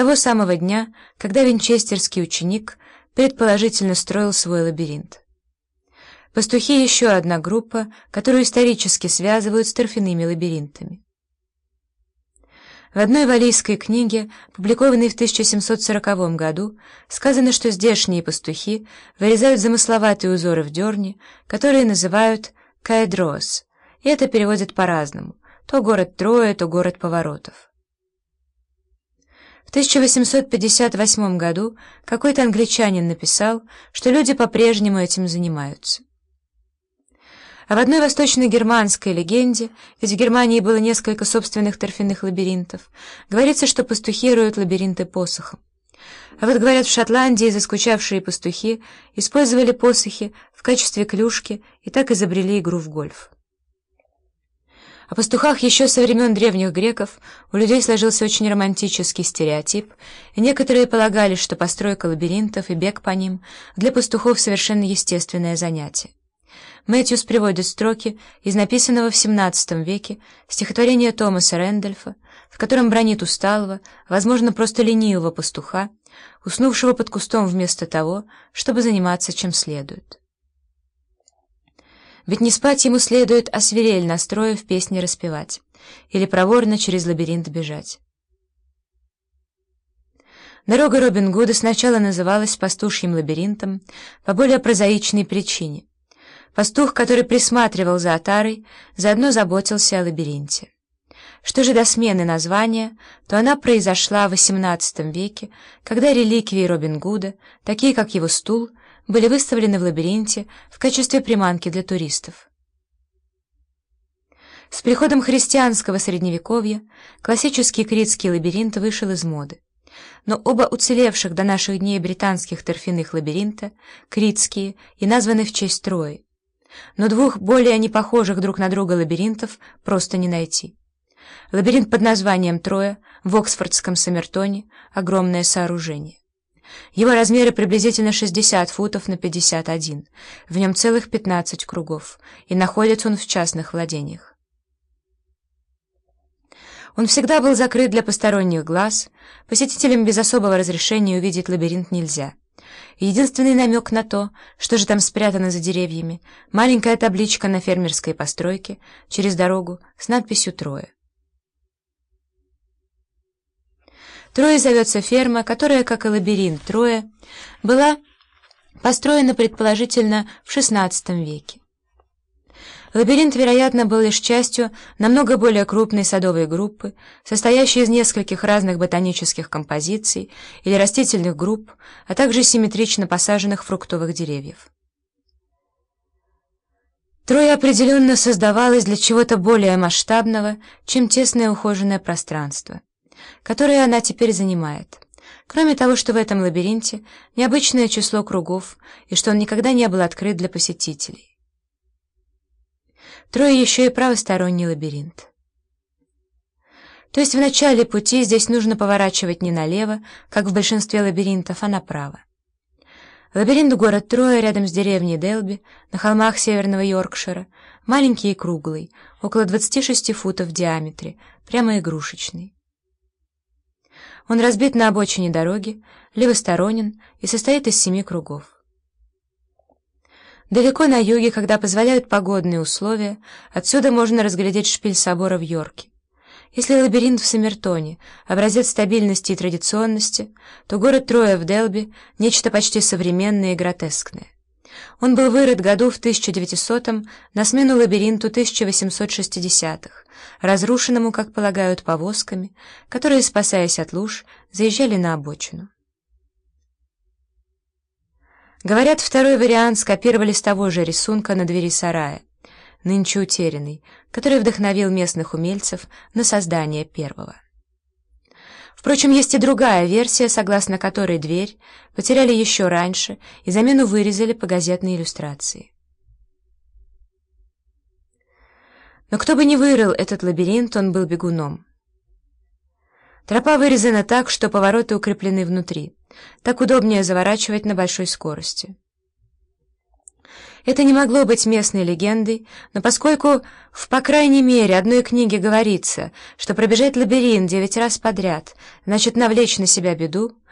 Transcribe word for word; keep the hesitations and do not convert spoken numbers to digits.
того самого дня, когда винчестерский ученик предположительно строил свой лабиринт. Пастухи — еще одна группа, которую исторически связывают с торфяными лабиринтами. В одной валлийской книге, публикованной в тысяча семьсот сороковом году, сказано, что здешние пастухи вырезают замысловатые узоры в дерне, которые называют «каэдрос», и это переводят по-разному — то город Троя, то город поворотов. В тысяча восемьсот пятьдесят восьмом году какой-то англичанин написал, что люди по-прежнему этим занимаются. А в одной восточно-германской легенде, ведь в Германии было несколько собственных торфяных лабиринтов, говорится, что пастухи роют лабиринты посохом. А вот, говорят, в Шотландии заскучавшие пастухи использовали посохи в качестве клюшки и так изобрели игру в гольф. О пастухах еще со времен древних греков у людей сложился очень романтический стереотип, и некоторые полагали, что постройка лабиринтов и бег по ним для пастухов совершенно естественное занятие. Мэтьюс приводит строки из написанного в семнадцатом веке стихотворения Томаса Рэндольфа, в котором бранит усталого, возможно, просто ленивого пастуха, уснувшего под кустом вместо того, чтобы заниматься чем следует. Ведь не спать ему следует, а свирель настроив песни распевать, или проворно через лабиринт бежать. Дорога Робин Гуда сначала называлась пастушьим лабиринтом по более прозаичной причине. Пастух, который присматривал за отарой, заодно заботился о лабиринте. Что же до смены названия, то она произошла в восемнадцатом веке, когда реликвии Робин Гуда, такие как его стул, были выставлены в лабиринте в качестве приманки для туристов. С приходом христианского средневековья классический критский лабиринт вышел из моды. Но оба уцелевших до наших дней британских торфяных лабиринта, критские, и названы в честь Трои. Но двух более непохожих друг на друга лабиринтов просто не найти. Лабиринт под названием Троя в Оксфордском Сомертоне — огромное сооружение. Его размеры приблизительно шестьдесят футов на пятьдесят один, в нем целых пятнадцать кругов, и находится он в частных владениях. Он всегда был закрыт для посторонних глаз, посетителям без особого разрешения увидеть лабиринт нельзя. Единственный намек на то, что же там спрятано за деревьями, маленькая табличка на фермерской постройке через дорогу с надписью «Троя». Троя зовется ферма, которая, как и лабиринт Троя, была построена предположительно в шестнадцатом веке. Лабиринт, вероятно, был лишь частью намного более крупной садовой группы, состоящей из нескольких разных ботанических композиций или растительных групп, а также симметрично посаженных фруктовых деревьев. Троя определенно создавалась для чего-то более масштабного, чем тесное ухоженное пространство, которое она теперь занимает. Кроме того, что в этом лабиринте необычное число кругов и что он никогда не был открыт для посетителей. Троя еще и правосторонний лабиринт. То есть в начале пути здесь нужно поворачивать не налево, как в большинстве лабиринтов, а направо. Лабиринт город Троя рядом с деревней Делби, на холмах северного Йоркшира, маленький и круглый, около двадцати шести футов в диаметре, прямо игрушечный. Он разбит на обочине дороги, левосторонен и состоит из семи кругов. Далеко на юге, когда позволяют погодные условия, отсюда можно разглядеть шпиль собора в Йорке. Если лабиринт в Сомертоне — образец стабильности и традиционности, то город Троя в Делби — нечто почти современное и гротескное. Он был вырыт году в тысяча девятисотом на смену лабиринту тысяча восемьсот шестидесятых, разрушенному, как полагают, повозками, которые, спасаясь от луж, заезжали на обочину. Говорят, второй вариант скопировали с того же рисунка на двери сарая, нынче утерянный, который вдохновил местных умельцев на создание первого. Впрочем, есть и другая версия, согласно которой дверь потеряли еще раньше и замену вырезали по газетной иллюстрации. Но кто бы ни вырыл этот лабиринт, он был бегуном. Тропа вырезана так, что повороты укреплены внутри. Так удобнее заворачивать на большой скорости. Это не могло быть местной легендой, но поскольку в, по крайней мере, одной книге говорится, что пробежать лабиринт девять раз подряд значит навлечь на себя беду,